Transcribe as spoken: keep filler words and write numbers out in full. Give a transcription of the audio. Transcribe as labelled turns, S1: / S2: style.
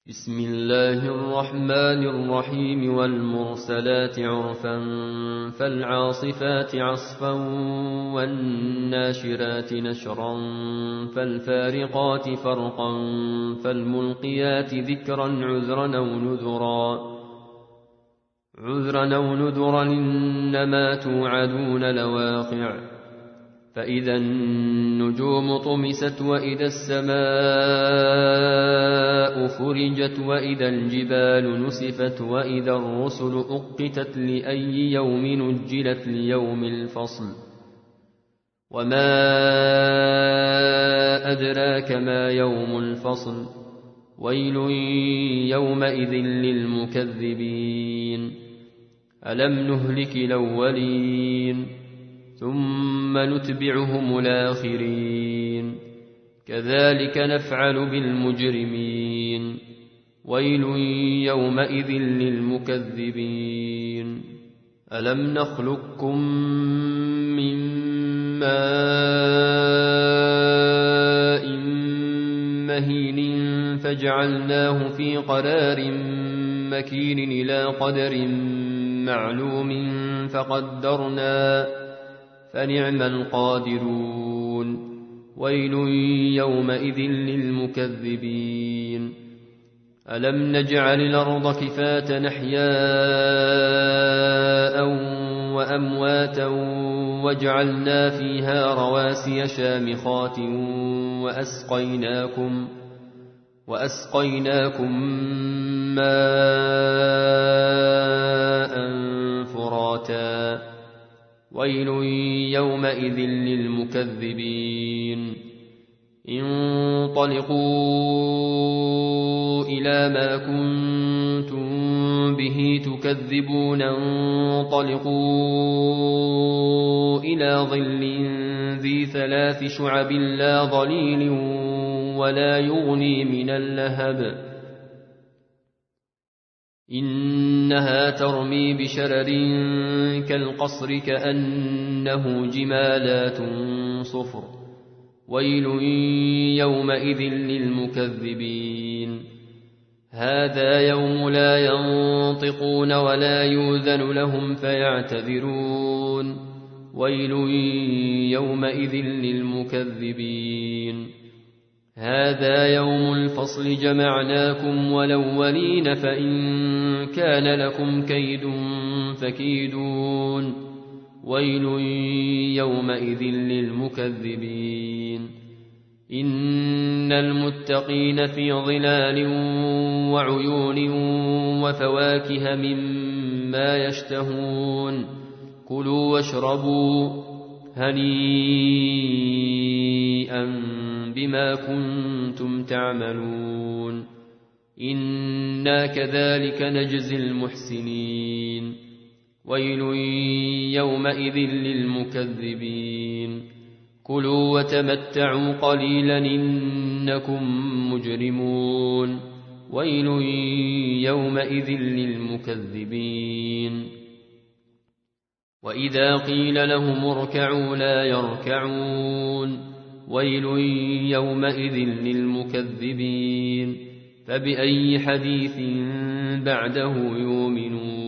S1: بسم الله الرحمن الرحيم والمرسلات عرفا فالعاصفات عصفا والناشرات نشرا فالفارقات فرقا فالملقيات ذكرا عذرا أو نذرا عذرا أو نذرا إنما توعدون لواقع فإذا النجوم طمست وإذا السماء فرجت وإذا الجبال نسفت وإذا الرسل أقتت لأي يوم نجلت ليوم الفصل وما أدراك ما يوم الفصل ويل يومئذ للمكذبين ألم نهلك الأولين ثم نتبعهم الآخرين كذلك نفعل بالمجرمين ويل يومئذ للمكذبين ألم نخلقكم من ماء مهين فجعلناه في قرار مكين إلى قدر معلوم فقدرنا فنعم القادرون ويل يومئذ للمكذبين ألم نجعل الأرض كفاة أحياء وأمواتا وجعلنا فيها رواسي شامخات وأسقيناكم وأسقيناكم ماء فراتا ويل يومئذ للمكذبين انطلقوا إلى ما كنتم به تكذبون انطلقوا إلى ظل ذي ثلاث شعب لا ظليل ولا يغني من اللهب إنها ترمي بشرر كالقصر كأنه جمالات صفر ويل يومئذ للمكذبين هذا يوم لا ينطقون ولا يؤذن لهم فيعتذرون ويل يومئذ للمكذبين هذا يوم الفصل جمعناكم والأولين فإن كان لكم كيد فكيدون ويل يومئذ للمكذبين إن المتقين في ظلال وعيون وفواكه مما يشتهون كلوا واشربوا هنيئا بما كنتم تعملون إنا كذلك نجزي المحسنين ويل يومئذ للمكذبين كلوا وتمتعوا قليلا إنكم مجرمون ويل يومئذ للمكذبين وإذا قيل لهم اركعوا لا يركعون ويل يومئذ للمكذبين فبأي حديث بعده يؤمنون